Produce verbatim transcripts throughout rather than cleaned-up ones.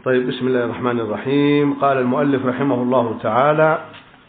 طيب، بسم الله الرحمن الرحيم. قال المؤلف رحمه الله تعالى: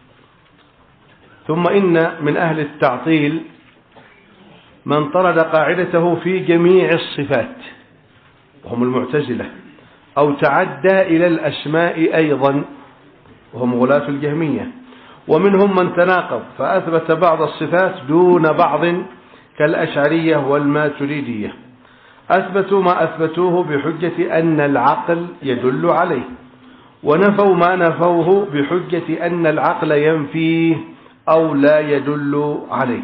ثم إن من أهل التعطيل من طرد قاعدته في جميع الصفات وهم المعتزلة، أو تعدى إلى الأسماء أيضا وهم غلاة الجهمية، ومنهم من تناقض فأثبت بعض الصفات دون بعض كالأشعرية والماتريدية، أثبتوا ما أثبتوه بحجة أن العقل يدل عليه، ونفوا ما نفوه بحجة أن العقل ينفيه أو لا يدل عليه.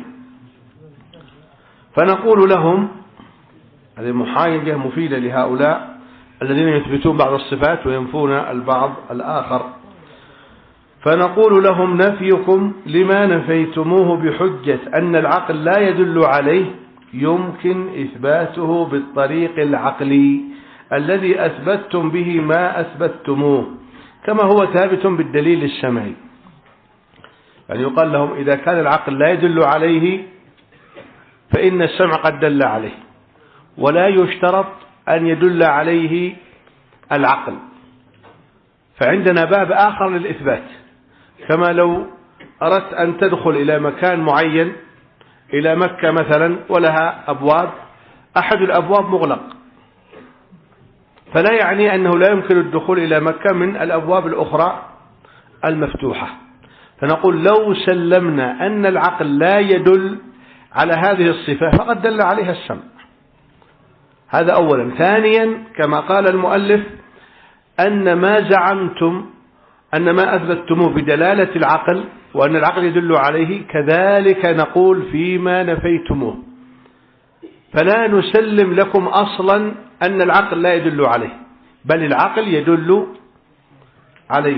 فنقول لهم، هذه محايدة مفيدة لهؤلاء الذين يثبتون بعض الصفات وينفون البعض الآخر، فنقول لهم: نفيكم لما نفيتموه بحجة أن العقل لا يدل عليه يمكن إثباته بالطريق العقلي الذي أثبتتم به ما أثبتتموه، كما هو ثابت بالدليل السمعي. يعني يقال لهم: إذا كان العقل لا يدل عليه فإن السمع قد دل عليه، ولا يشترط أن يدل عليه العقل، فعندنا باب آخر للإثبات. كما لو أردت أن تدخل إلى مكان معين، إلى مكة مثلا، ولها أبواب، أحد الأبواب مغلق، فلا يعني أنه لا يمكن الدخول إلى مكة من الأبواب الأخرى المفتوحة. فنقول: لو سلمنا أن العقل لا يدل على هذه الصفة فقد دل عليها السمع. هذا أولا. ثانيا، كما قال المؤلف: أن ما زعمتم أن ما أثبتتموه بدلالة العقل وأن العقل يدل عليه كذلك نقول فيما نفيتموه، فلا نسلم لكم أصلا أن العقل لا يدل عليه، بل العقل يدل عليه.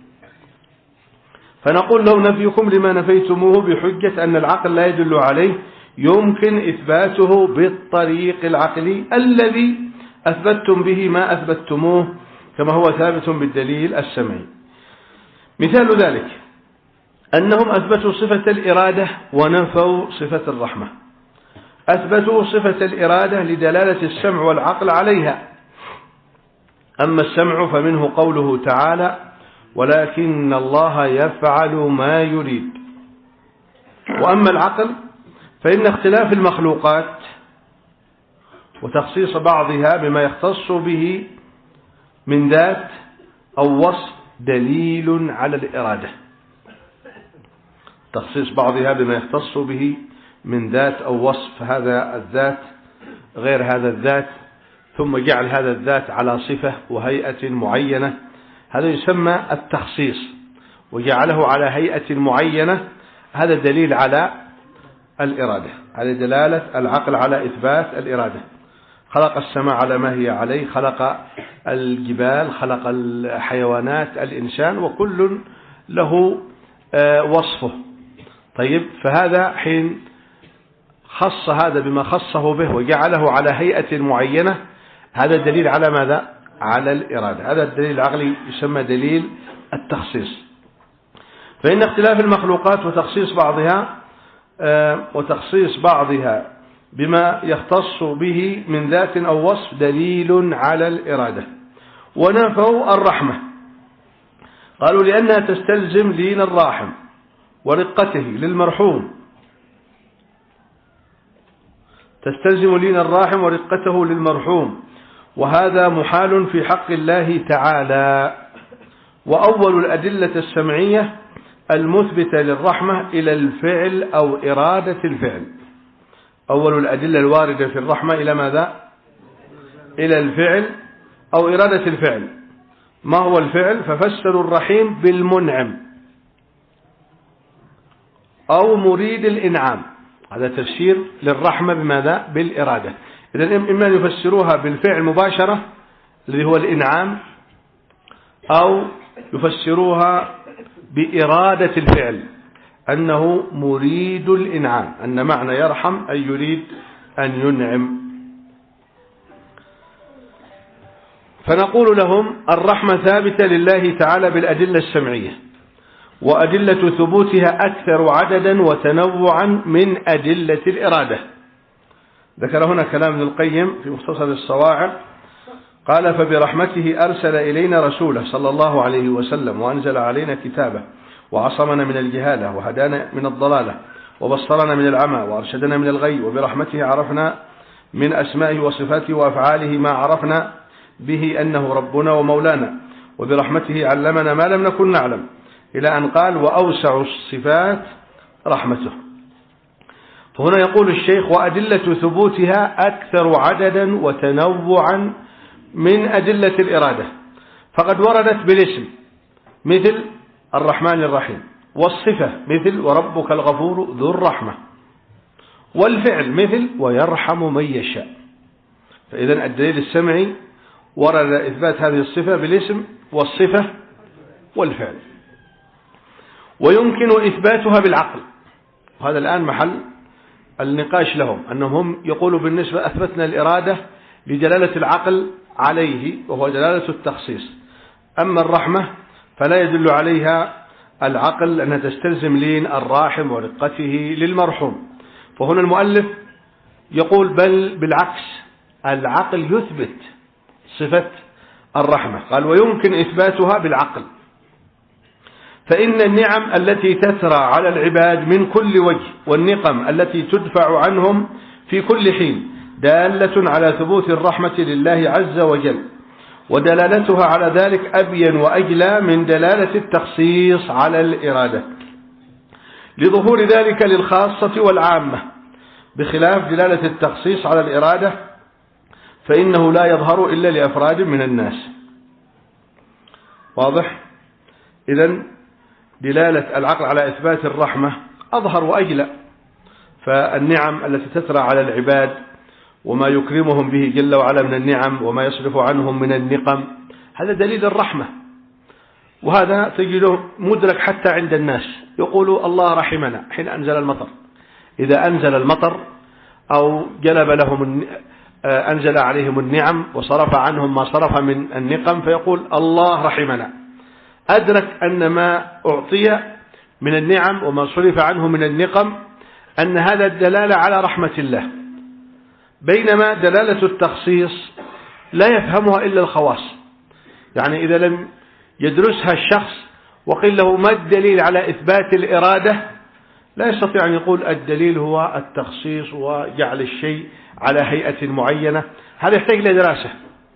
فنقول: لو نفيكم لما نفيتموه بحجة أن العقل لا يدل عليه يمكن إثباته بالطريق العقلي الذي أثبتتم به ما أثبتتموه، كما هو ثابت بالدليل السمعي. مثال ذلك أنهم أثبتوا صفة الإرادة ونفوا صفة الرحمة. أثبتوا صفة الإرادة لدلالة السمع والعقل عليها، أما السمع فمنه قوله تعالى: ولكن الله يفعل ما يريد. وأما العقل فإن اختلاف المخلوقات وتخصيص بعضها بما يختص به من ذات أو وصف دليل على الإرادة. تخصيص بعضها بما يختص به من ذات أو وصف، هذا الذات غير هذا الذات، ثم جعل هذا الذات على صفة وهيئة معينة، هذا يسمى التخصيص، وجعله على هيئة معينة، هذا دليل على الإرادة، هذا دلالة العقل على إثبات الإرادة. خلق السماء على ما هي عليه، خلق الجبال، خلق الحيوانات، الإنسان، وكل له وصفه. طيب، فهذا حين خص هذا بما خصه به وجعله على هيئة معينة، هذا دليل على ماذا؟ على الإرادة. هذا الدليل العقلي يسمى دليل التخصيص. فإن اختلاف المخلوقات وتخصيص بعضها وتخصيص بعضها بما يختص به من ذات أو وصف دليل على الإرادة. ونفوا الرحمة، قالوا لأنها تستلزم لين الراحم ورقته للمرحوم، تستلزم لين الراحم ورقته للمرحوم، وهذا محال في حق الله تعالى. وأول الأدلة السمعية المثبتة للرحمة إلى الفعل أو إرادة الفعل. أول الأدلة الواردة في الرحمة إلى ماذا؟ إلى الفعل أو إرادة الفعل. ما هو الفعل؟ ففسروا الرحيم بالمنعم أو مريد الإنعام، هذا تفسير للرحمة بماذا؟ بالإرادة. إذن إما يفسروها بالفعل مباشرة الذي هو الإنعام، أو يفسروها بإرادة الفعل أنه مريد الإنعام، أن معنى يرحم أي يريد أن ينعم. فنقول لهم: الرحمة ثابتة لله تعالى بالأدلة السمعية، وأدلة ثبوتها أكثر عددا وتنوعا من أدلة الإرادة. ذكر هنا كلام ابن القيم في مختصر الصواعق، قال فبرحمته أرسل إلينا رسوله صلى الله عليه وسلم وأنزل علينا كتابه وعصمنا من الجهالة وهدانا من الضلالة وبصرنا من العمى وأرشدنا من الغي، وبرحمته عرفنا من أسمائه وصفاته وأفعاله ما عرفنا به أنه ربنا ومولانا، وبرحمته علمنا ما لم نكن نعلم، إلى أن قال وأوسع الصفات رحمته. فهنا يقول الشيخ وأدلة ثبوتها أكثر عددا وتنوعا من أدلة الإرادة، فقد وردت بالاسم مثل الرحمن الرحيم، والصفة مثل وربك الغفور ذو الرحمة، والفعل مثل ويرحم من يشاء. فإذا الدليل السمعي ورد إثبات هذه الصفة بالاسم والصفة والفعل، ويمكن إثباتها بالعقل، وهذا الآن محل النقاش لهم، أنهم يقولوا بالنسبة أثبتنا الإرادة لدلالة العقل عليه وهو دلالة التخصيص، أما الرحمة فلا يدل عليها العقل أنها تستلزم لين الراحم ورقته للمرحوم. فهنا المؤلف يقول بل بالعكس العقل يثبت صفة الرحمة، قال ويمكن إثباتها بالعقل، فإن النعم التي تترى على العباد من كل وجه والنقم التي تدفع عنهم في كل حين دالة على ثبوت الرحمة لله عز وجل، ودلالتها على ذلك أبين وأجلى من دلالة التخصيص على الإرادة، لظهور ذلك للخاصة والعامة، بخلاف دلالة التخصيص على الإرادة فإنه لا يظهر إلا لأفراد من الناس. واضح؟ إذن دلالة العقل على إثبات الرحمة أظهر وأجلى، فالنعم التي تترى على العباد وما يكرمهم به جل وعلا من النعم وما يصرف عنهم من النقم هذا دليل الرحمة، وهذا تجده مدرك حتى عند الناس، يقولوا الله رحمنا حين أنزل المطر، إذا أنزل المطر أو جلب لهم أنزل عليهم النعم وصرف عنهم ما صرف من النقم فيقول الله رحمنا، أدرك أن ما أعطي من النعم وما صرف عنه من النقم أن هذا الدلالة على رحمة الله، بينما دلالة التخصيص لا يفهمها إلا الخواص. يعني إذا لم يدرسها الشخص وقيل له ما الدليل على إثبات الإرادة لا يستطيع أن يقول الدليل هو التخصيص وجعل الشيء على هيئة معينة، هذا يحتاج إلى دراسة.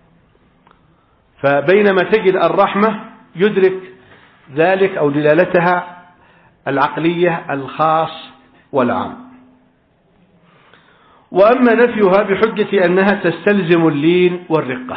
فبينما تجد الرحمة يدرك ذلك أو دلالتها العقلية الخاص والعام. وأما نفيها بحجة أنها تستلزم اللين والرقة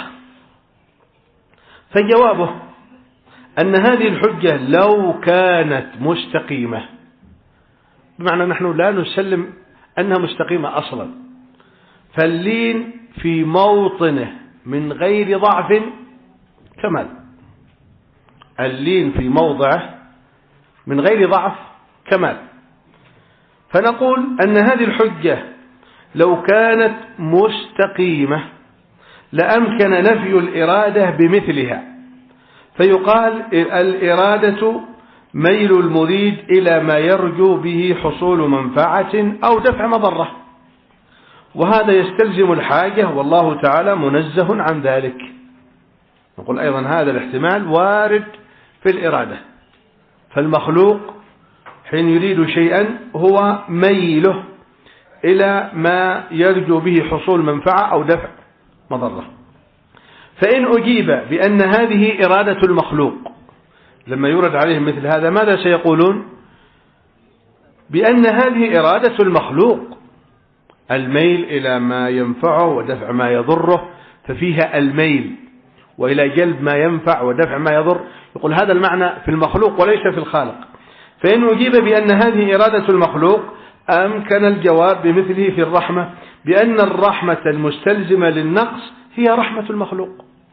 فجوابه أن هذه الحجة لو كانت مستقيمة، بمعنى نحن لا نسلم أنها مستقيمة أصلا، فاللين في موطنه من غير ضعف كمال، اللين في موضعه من غير ضعف كمال، فنقول أن هذه الحجة لو كانت مستقيمة لأمكن نفي الإرادة بمثلها، فيقال الإرادة ميل المريد إلى ما يرجو به حصول منفعة أو دفع مضرة، وهذا يستلزم الحاجة والله تعالى منزه عن ذلك. نقول أيضا هذا الاحتمال وارد في الإرادة، فالمخلوق حين يريد شيئا هو ميله إلى ما يرجو به حصول منفعة أو دفع مضرة. فإن أجيب بأن هذه إرادة المخلوق لما يورد عليهم مثل هذا ماذا سيقولون؟ بأن هذه إرادة المخلوق، الميل إلى ما ينفعه ودفع ما يضره، ففيها الميل وإلى جلب ما ينفع ودفع ما يضر، يقول هذا المعنى في المخلوق وليس في الخالق. فإن أجيب بأن هذه إرادة المخلوق أمكن الجواب بمثله في الرحمة، بأن الرحمة المستلزمة للنقص هي رحمة المخلوق.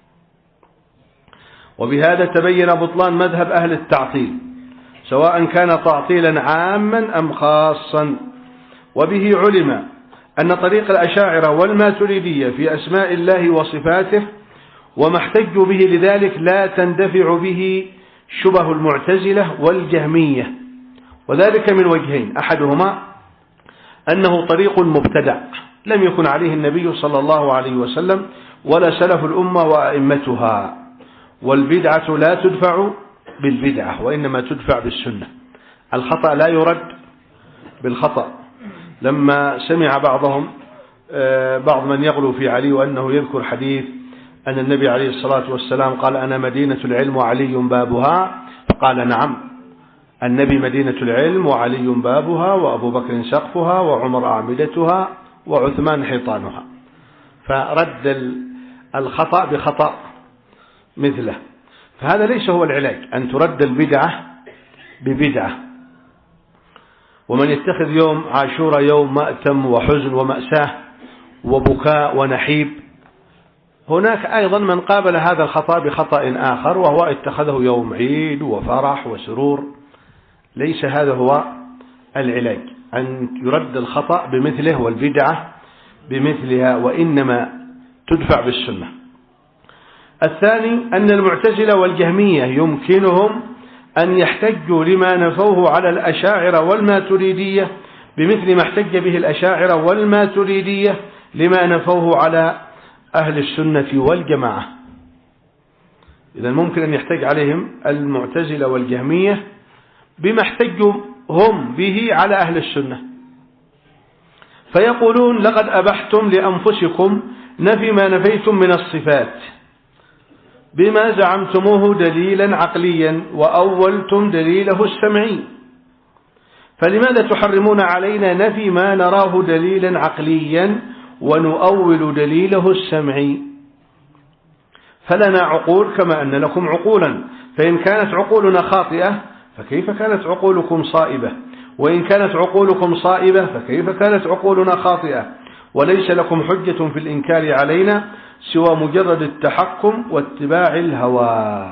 وبهذا تبين بطلان مذهب أهل التعطيل سواء كان تعطيلا عاما أم خاصا. وبه علم أن طريق الأشاعرة والماتريدية في أسماء الله وصفاته وما احتجوا به لذلك لا تندفع به شبه المعتزلة والجهمية، وذلك من وجهين: أحدهما أنه طريق مبتدع لم يكن عليه النبي صلى الله عليه وسلم ولا سلف الأمة وأئمتها. والبدعة لا تدفع بالبدعة وإنما تدفع بالسنة. الخطأ لا يرد بالخطأ. لما سمع بعضهم بعض من يغلو في علي وأنه يذكر حديث أن النبي عليه الصلاة والسلام قال أنا مدينة العلم وعلي بابها، فقال نعم، النبي مدينة العلم وعلي بابها وأبو بكر سقفها وعمر أعمدتها وعثمان حيطانها. فرد الخطأ بخطأ مثله. فهذا ليس هو العلاج، أن ترد البدعة ببدعة. ومن يتخذ يوم عاشوراء يوم مأتم وحزن ومأساة وبكاء ونحيب، هناك أيضا من قابل هذا الخطأ بخطأ آخر وهو اتخذه يوم عيد وفرح وسرور. ليس هذا هو العلاج، أن يرد الخطأ بمثله والبدعة بمثلها، وإنما تدفع بالسنة. الثاني أن المعتزلة والجهمية يمكنهم أن يحتجوا لما نفوه على الأشاعرة والماتريدية بمثل ما احتج به الأشاعرة والماتريدية لما نفوه على أهل السنة والجماعة. إذن ممكن أن يحتج عليهم المعتزلة والجهمية بما احتجوا هم به على أهل السنة، فيقولون لقد أبحتم لأنفسكم نفي ما نفيتم من الصفات بما زعمتموه دليلا عقليا وأولتم دليله السمعي، فلماذا تحرمون علينا نفي ما نراه دليلا عقليا ونؤول دليله السمعي؟ فلنا عقول كما أن لكم عقولا، فإن كانت عقولنا خاطئة فكيف كانت عقولكم صائبة؟ وإن كانت عقولكم صائبة فكيف كانت عقولنا خاطئة؟ وليس لكم حجة في الإنكار علينا سوى مجرد التحكم واتباع الهوى.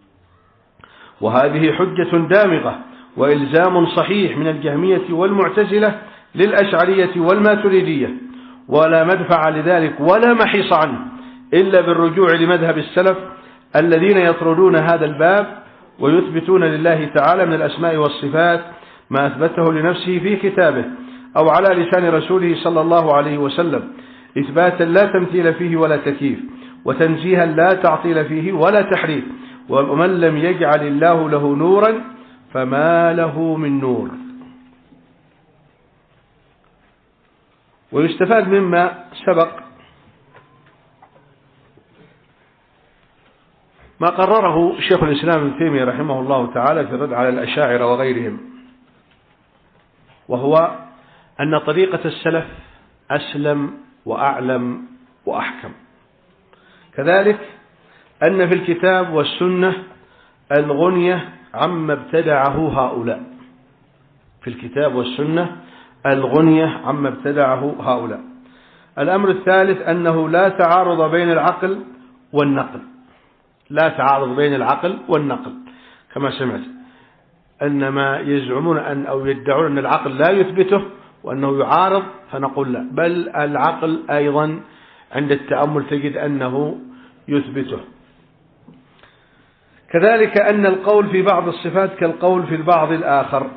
وهذه حجة دامغة وإلزام صحيح من الجهمية والمعتزلة للأشعرية والماتريدية، ولا مدفع لذلك ولا محيص عنه إلا بالرجوع لمذهب السلف الذين يطردون هذا الباب ويثبتون لله تعالى من الأسماء والصفات ما أثبته لنفسه في كتابه أو على لسان رسوله صلى الله عليه وسلم، إثباتا لا تمثيل فيه ولا تكييف، وتنزيها لا تعطيل فيه ولا تحريف. ومن لم يجعل الله له نورا فما له من نور. ويستفاد مما سبق ما قرره شيخ الإسلام ابن تيمية رحمه الله تعالى في الرد على الأشاعرة وغيرهم، وهو أن طريقة السلف أسلم وأعلم وأحكم. كذلك أن في الكتاب والسنة الغنية عما ابتدعه هؤلاء، في الكتاب والسنة الغنية عما ابتدعه هؤلاء. الأمر الثالث أنه لا تعارض بين العقل والنقل، لا تعارض بين العقل والنقل كما سمعت، أنما يزعمون أن أو يدعون أن العقل لا يثبته وأنه يعارض، فنقول لا، بل العقل أيضا عند التأمل تجد أنه يثبته. كذلك أن القول في بعض الصفات كالقول في البعض الآخر.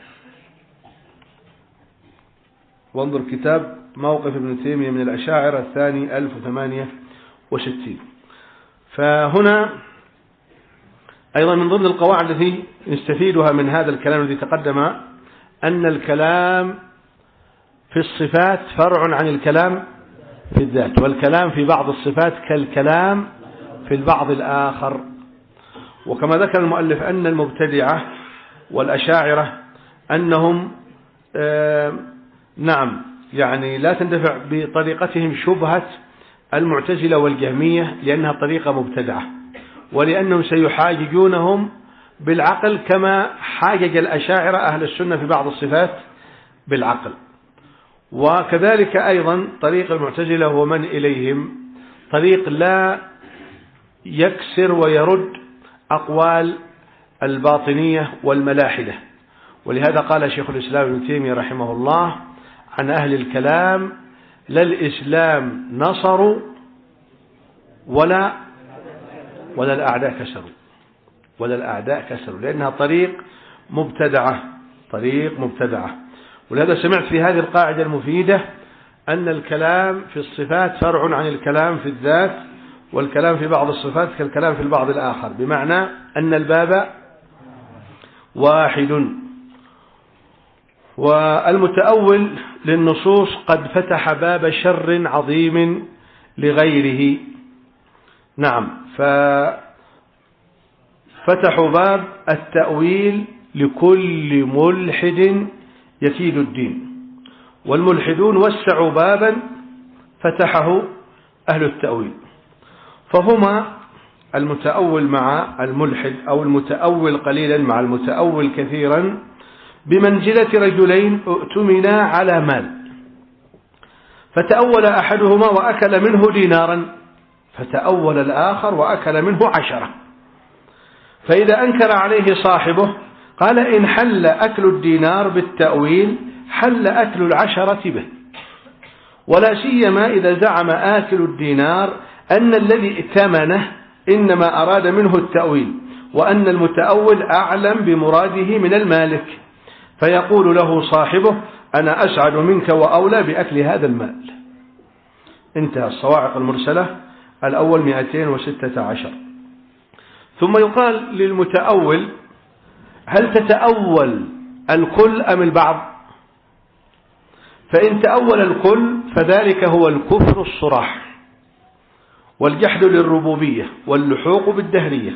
وانظر كتاب موقف ابن تيمية من الأشاعرة الثاني ألف وثمانية وستين. فهنا أيضا من ضمن القواعد التي نستفيدها من هذا الكلام الذي تقدم أن الكلام في الصفات فرع عن الكلام في الذات، والكلام في بعض الصفات كالكلام في البعض الآخر. وكما ذكر المؤلف أن المبتدعة والأشاعرة أنهم آه نعم يعني لا تندفع بطريقتهم شبهة المعتزلة والجهمية لأنها طريقة مبتدعة، ولأنهم سيحاججونهم بالعقل كما حاجج الأشاعرة أهل السنة في بعض الصفات بالعقل. وكذلك أيضا طريق المعتزلة ومن إليهم طريق لا يكسر ويرد أقوال الباطنية والملاحدة. ولهذا قال شيخ الإسلام ابن تيمية رحمه الله عن أهل الكلام: لا الإسلام نصروا ولا ولا الأعداء كسروا ولا الأعداء كسروا لأنها طريق مبتدعة، طريق مبتدعة. ولهذا سمعت في هذه القاعدة المفيدة أن الكلام في الصفات فرع عن الكلام في الذات، والكلام في بعض الصفات كالكلام في البعض الآخر، بمعنى أن الباب واحد. والمتأول للنصوص قد فتح باب شر عظيم لغيره. نعم، ففتحوا باب التأويل لكل ملحد يكيد الدين، والملحدون وسعوا بابا فتحه أهل التأويل، فهما المتأول مع الملحد أو المتأول قليلا مع المتأول كثيرا بمنزلة رجلين اؤتمنا على مال، فتأول أحدهما وأكل منه دينارا، فتأول الآخر وأكل منه عشرة، فإذا أنكر عليه صاحبه قال إن حل أكل الدينار بالتأويل حل أكل العشرة به، ولا سيما إذا زعم آكل الدينار أن الذي ائتمنه إنما أراد منه التأويل، وأن المتأول أعلم بمراده من المالك، فيقول له صاحبه أنا أسعد منك وأولى بأكل هذا المال. انتهى. الصواعق المرسلة الأول مئتين وستة عشر. ثم يقال للمتأول هل تتأول الكل أم البعض؟ فإن تأول الكل فذلك هو الكفر الصراح والجحد للربوبية واللحوق بالدهرية.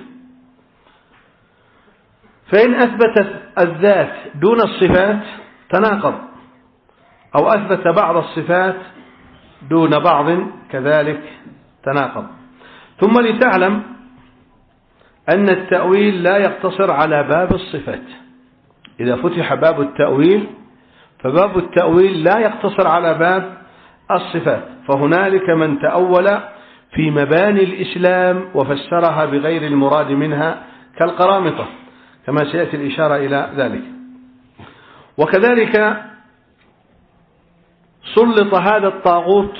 فإن أثبت الذات دون الصفات تناقض، أو أثبت بعض الصفات دون بعض كذلك تناقض. ثم لتعلم أن التأويل لا يقتصر على باب الصفات. إذا فتح باب التأويل فباب التأويل لا يقتصر على باب الصفات، فهنالك من تأول في مباني الإسلام وفسرها بغير المراد منها كالقرامطة، كما سيأتي الإشارة إلى ذلك. وكذلك سلط هذا الطاغوت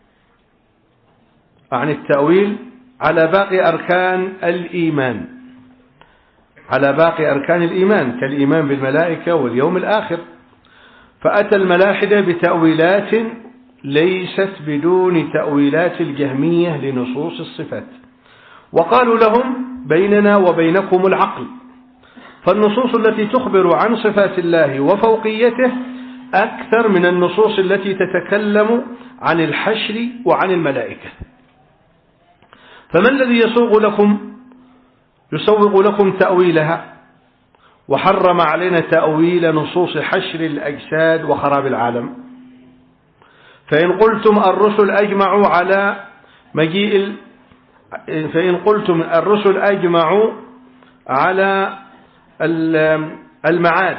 عن التأويل على باقي أركان الإيمان، على باقي أركان الإيمان كالإيمان بالملائكة واليوم الآخر، فأتى الملاحدة بتأويلات ليست بدون تأويلات الجهمية لنصوص الصفات، وقالوا لهم بيننا وبينكم العقل، فالنصوص التي تخبر عن صفات الله وفوقيته أكثر من النصوص التي تتكلم عن الحشر وعن الملائكة. فما الذي يسوغ لكم يسوغ لكم تأويلها وحرم علينا تأويل نصوص حشر الأجساد وخراب العالم؟ فإن قلتم الرسل أجمعوا على مجيء فإن قلتم الرسل أجمعوا على المعاد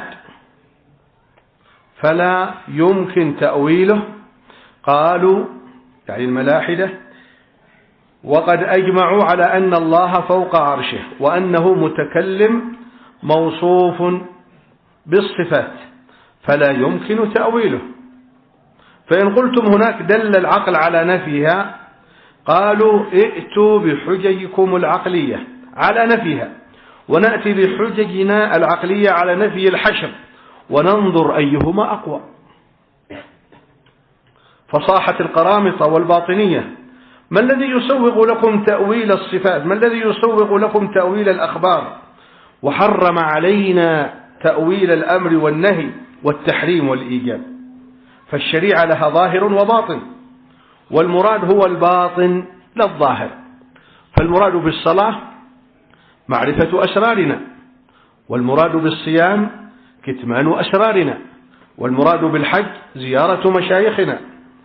فلا يمكن تأويله، قالوا يعني الملاحدة، وقد أجمعوا على أن الله فوق عرشه وأنه متكلم موصوف بالصفات فلا يمكن تأويله. فإن قلتم هناك دل العقل على نفيها، قالوا ائتوا بحججكم العقلية على نفيها ونأتي بحججنا العقلية على نفي الحشر وننظر أيهما أقوى. فصاحت القرامطة والباطنية ما الذي يسوغ لكم تأويل الصفات؟ ما الذي يسوغ لكم تأويل الأخبار؟ وحرم علينا تأويل الأمر والنهي والتحريم والإيجاب. فالشريعة لها ظاهر وباطن، والمراد هو الباطن لا الظاهر. فالمراد بالصلاة معرفة أسرارنا، والمراد بالصيام كتمان أسرارنا، والمراد بالحج زيارة مشايخنا،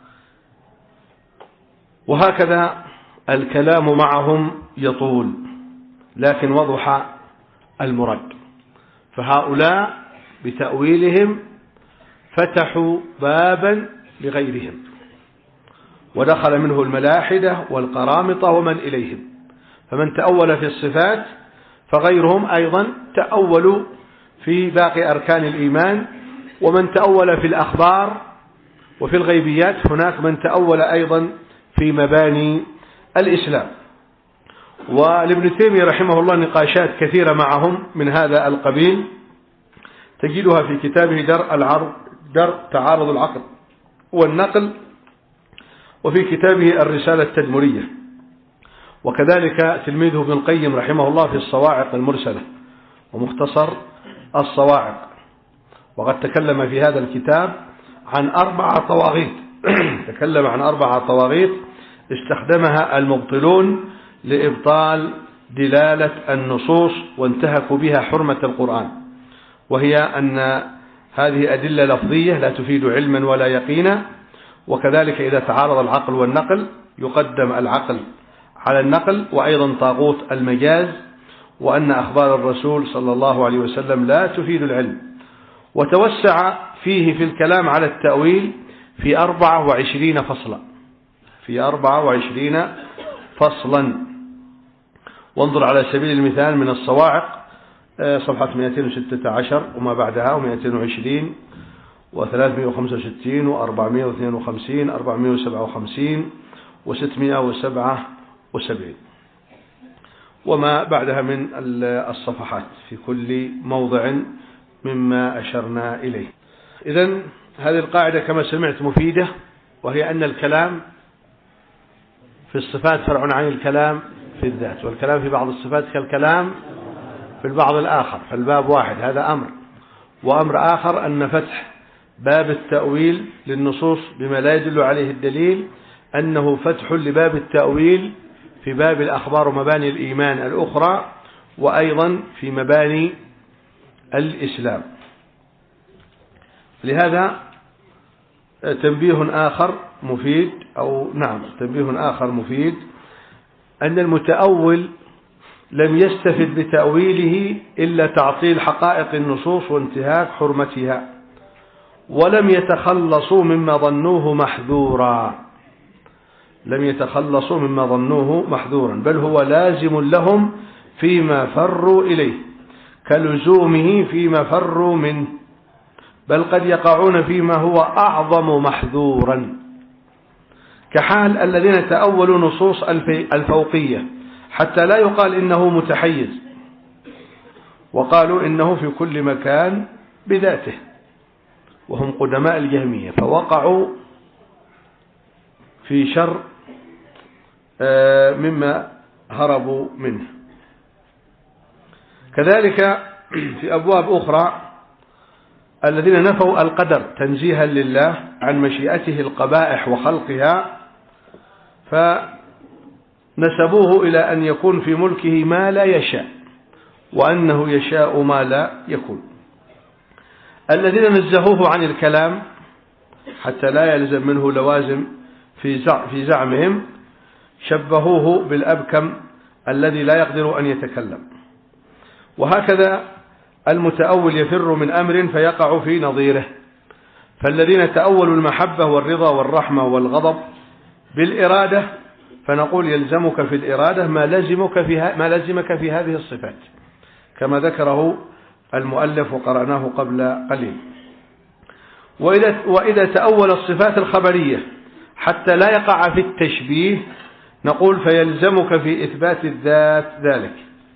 وهكذا الكلام معهم يطول، لكن وضح المراد. فهؤلاء بتأويلهم فتحوا بابا لغيرهم، ودخل منه الملاحدة والقرامطة ومن إليهم. فمن تأول في الصفات فغيرهم أيضا تأولوا في باقي أركان الإيمان، ومن تأول في الأخبار وفي الغيبيات هناك من تأول أيضا في مباني الإسلام. ولابن تيمية رحمه الله نقاشات كثيرة معهم من هذا القبيل، تجدها في كتابه درء العرض درء تعارض العقل والنقل وفي كتابه الرسالة التدمرية، وكذلك تلميذه ابن القيم رحمه الله في الصواعق المرسلة ومختصر الصواعق. وقد تكلم في هذا الكتاب عن أربع طواغيت تكلم عن أربع طواغيت استخدمها المبطلون لإبطال دلالة النصوص وانتهكوا بها حرمة القرآن، وهي أن هذه أدلة لفظية لا تفيد علما ولا يقينا، وكذلك إذا تعارض العقل والنقل يقدم العقل على النقل، وأيضا طاغوت المجاز، وأن أخبار الرسول صلى الله عليه وسلم لا تفيد العلم. وتوسع فيه في الكلام على التأويل في أربعة وعشرين فصلا في أربعة وعشرين فصلا وانظر على سبيل المثال من الصواعق صفحة مئتين وستة عشر وما بعدها ومئتين وعشرين وثلاثمئة وخمسة وستين وأربعمئة واثنين وخمسين أربعمئة وسبعة وخمسين وستمئة وسبعة وسبعين وما بعدها من الصفحات في كل موضع مما أشرنا إليه. إذن هذه القاعدة كما سمعت مفيدة، وهي أن الكلام في الصفات فرع عن الكلام في الذات، والكلام في بعض الصفات كالكلام في البعض الآخر، فالباب واحد. هذا أمر. وأمر آخر أن فتح باب التأويل للنصوص بما لا يدل عليه الدليل أنه فتح لباب التأويل في باب الأخبار ومباني الإيمان الأخرى، وأيضا في مباني الإسلام. لهذا تنبيه آخر مفيد أو نعم تنبيه آخر مفيد أن المتأول لم يستفد بتأويله إلا تعطيل حقائق النصوص وانتهاك حرمتها، ولم يتخلصوا مما ظنوه محذورا لم يتخلصوا مما ظنوه محذورا بل هو لازم لهم فيما فروا إليه، كلزومه فيما فروا منه، بل قد يقعون فيما هو أعظم محذورا، كحال الذين تأولوا نصوص الفوقية حتى لا يقال إنه متحيز، وقالوا إنه في كل مكان بذاته، وهم قدماء الجهمية، فوقعوا في شر مما هربوا منه. كذلك في أبواب أخرى الذين نفوا القدر تنزيها لله عن مشيئته القبائح وخلقها، فنسبوه إلى أن يكون في ملكه ما لا يشاء، وأنه يشاء ما لا يكون. الذين نزهوه عن الكلام حتى لا يلزم منه لوازم في زعمهم شبهوه بالأبكم الذي لا يقدر أن يتكلم. وهكذا المتأول يفر من أمر فيقع في نظيره، فالذين تأولوا المحبة والرضا والرحمة والغضب بالإرادة فنقول يلزمك في الإرادة ما لزمك في ما لزمك في هذه الصفات، كما ذكره المؤلف وقرأناه قبل قليل. وإذا, وإذا تأول الصفات الخبرية حتى لا يقع في التشبيه نقول فيلزمك في إثبات الذات ذلك،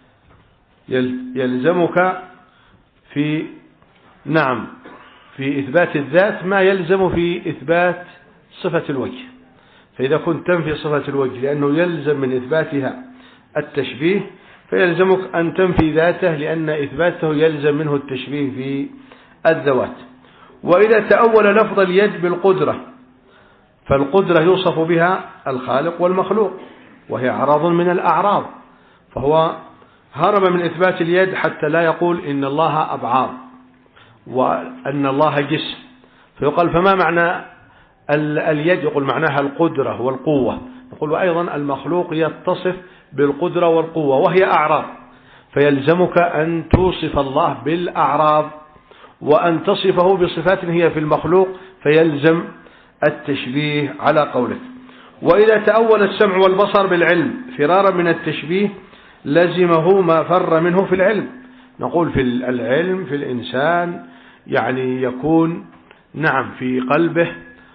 يلزمك في نعم في إثبات الذات ما يلزم في إثبات صفة الوجه. فإذا كنت تنفي صفة الوجه لأنه يلزم من إثباتها التشبيه، فيلزمك أن تنفي ذاته لأن إثباته يلزم منه التشبيه في الذوات. وإذا تأول لفظ اليد بالقدرة فالقدرة يوصف بها الخالق والمخلوق، وهي أعراض من الأعراض، فهو هرب من إثبات اليد حتى لا يقول إن الله أبعاض وأن الله جسم، فيقال فما معنى اليد؟ يقول معناها القدرة والقوة. يقول وأيضا المخلوق يتصف بالقدرة والقوة وهي أعراض، فيلزمك أن توصف الله بالأعراض وأن تصفه بصفات هي في المخلوق، فيلزم التشبيه على قولك. وإذا تأول السمع والبصر بالعلم فرارا من التشبيه لزمه ما فر منه في العلم. نقول في العلم في الإنسان يعني يكون نعم في قلبه،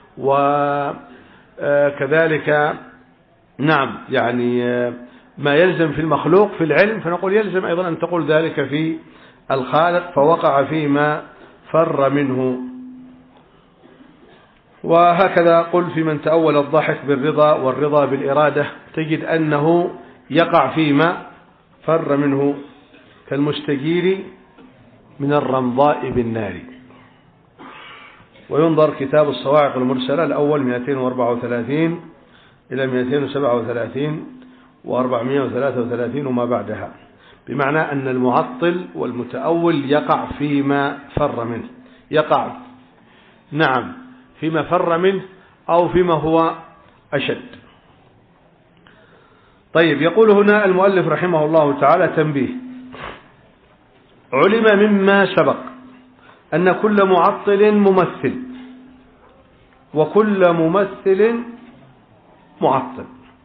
وكذلك نعم يعني ما يلزم في المخلوق في العلم، فنقول يلزم أيضا أن تقول ذلك في الخالق، فوقع فيما فر منه. وهكذا قل في من تأول الضحك بالرضا والرضا بالإرادة تجد أنه يقع فيما فر منه كالمستجير من الرمضاء بالنار. وينظر كتاب الصواعق المرسلة الأول مئتين وأربعة وثلاثين إلى مئتين وسبعة وثلاثين وأربعمائة وثلاثة وثلاثين وما بعدها، بمعنى أن المعطل والمتأول يقع فيما فر منه، يقع نعم فيما فر منه أو فيما هو أشد. طيب، يقول هنا المؤلف رحمه الله تعالى تنبيه: علم مما سبق أن كل معطل ممثل وكل ممثل معطل.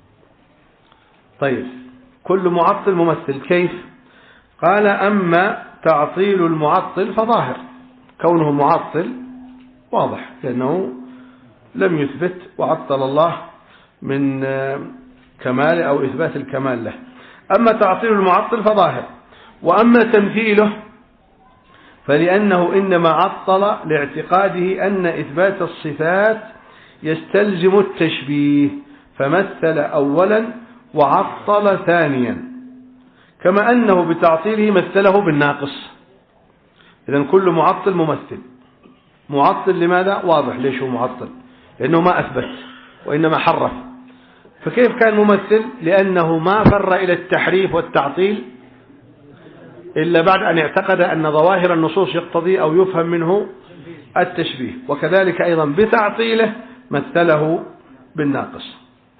طيب، كل معطل ممثل كيف؟ قال: أما تعطيل المعطل فظاهر، كونه معطل واضح لأنه لم يثبت وعطل الله من كمال أو إثبات الكمال له. أما تعطيل المعطل فظاهر، وأما تمثيله فلأنه إنما عطل لاعتقاده أن إثبات الصفات يستلزم التشبيه، فمثل أولا وعطل ثانيا، كما أنه بتعطيله مثله بالناقص. إذن كل معطل ممثل. معطل لماذا؟ واضح ليش هو معطل، لأنه ما أثبت وإنما حرف. فكيف كان ممثل؟ لأنه ما فر إلى التحريف والتعطيل إلا بعد أن اعتقد أن ظواهر النصوص يقتضي أو يفهم منه التشبيه، وكذلك أيضا بتعطيله مثله بالناقص.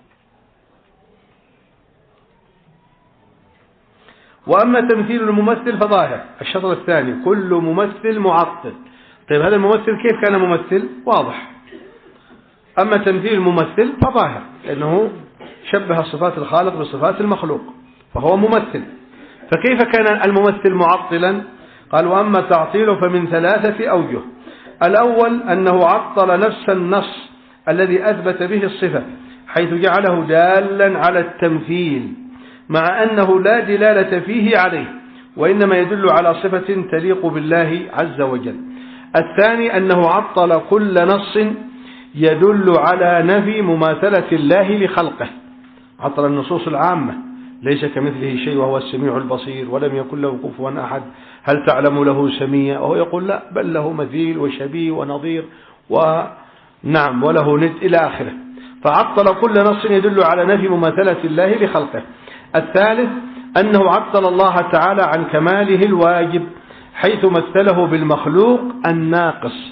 وأما تمثيل الممثل فظاهر. الشطر الثاني: كل ممثل معطل. طيب، هذا الممثل كيف كان ممثل؟ واضح. أما تمثيل الممثل فظاهر لأنه شبه صفات الخالق بصفات المخلوق فهو ممثل. فكيف كان الممثل معطلا؟ قال: وأما تعطيله فمن ثلاثة أوجه. الأول أنه عطل نفس النص الذي أثبت به الصفة، حيث جعله دالا على التمثيل مع أنه لا دلالة فيه عليه، وإنما يدل على صفة تليق بالله عز وجل. الثاني أنه عطل كل نص يدل على نفي مماثلة الله لخلقه، عطل النصوص العامة: ليس كمثله شيء وهو السميع البصير ولم يكن له كفوا أحد، هل تعلم له سميا؟ وهو يقول لا، بل له مثيل وشبيه ونظير ونعم وله ند إلى آخره. فعطل كل نص يدل على نفي مماثلة الله لخلقه. الثالث أنه عطل الله تعالى عن كماله الواجب، حيث مثله بالمخلوق الناقص.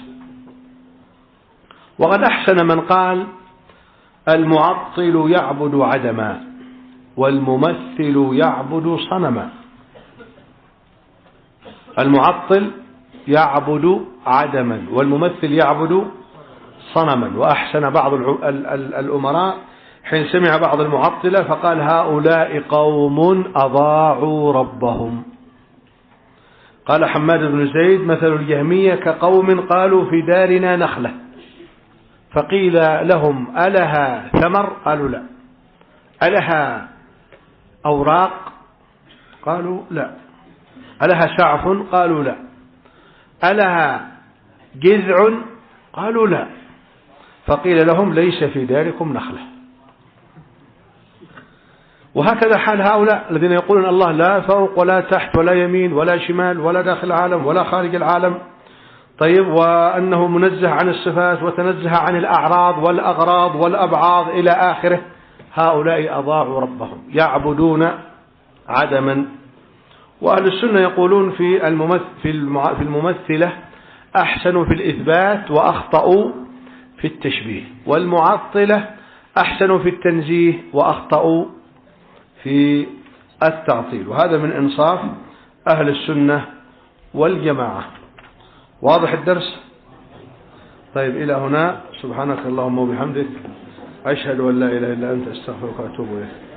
وقد أحسن من قال: المعطل يعبد عدما والممثل يعبد صنما. المعطل يعبد عدما والممثل يعبد صنما. وأحسن بعض الأمراء حين سمع بعض المعطلة فقال: هؤلاء قوم أضاعوا ربهم. قال حماد بن زيد: مثل الجهمية كقوم قالوا في دارنا نخلة، فقيل لهم: ألها ثمر؟ قالوا لا. ألها أوراق؟ قالوا لا. ألها شعف؟ قالوا لا. ألها جذع؟ قالوا لا. فقيل لهم: ليس في داركم نخلة. وهكذا حال هؤلاء الذين يقولون الله لا فوق ولا تحت ولا يمين ولا شمال ولا داخل العالم ولا خارج العالم. طيب، وأنه منزه عن الصفات وتنزه عن الأعراض والأغراض والأبعاض إلى آخره. هؤلاء أضاعوا ربهم، يعبدون عدما. وأهل السنة يقولون في الممثلة أحسنوا في الإثبات وأخطأوا في التشبيه، والمعطلة أحسنوا في التنزيه وأخطأوا في التعطيل. وهذا من إنصاف أهل السنة والجماعة. واضح الدرس؟ طيب، إلى هنا. سبحانك اللهم وبحمدك، أشهد أن لا إله إلا أنت، أستغفرك وأتوب إليك.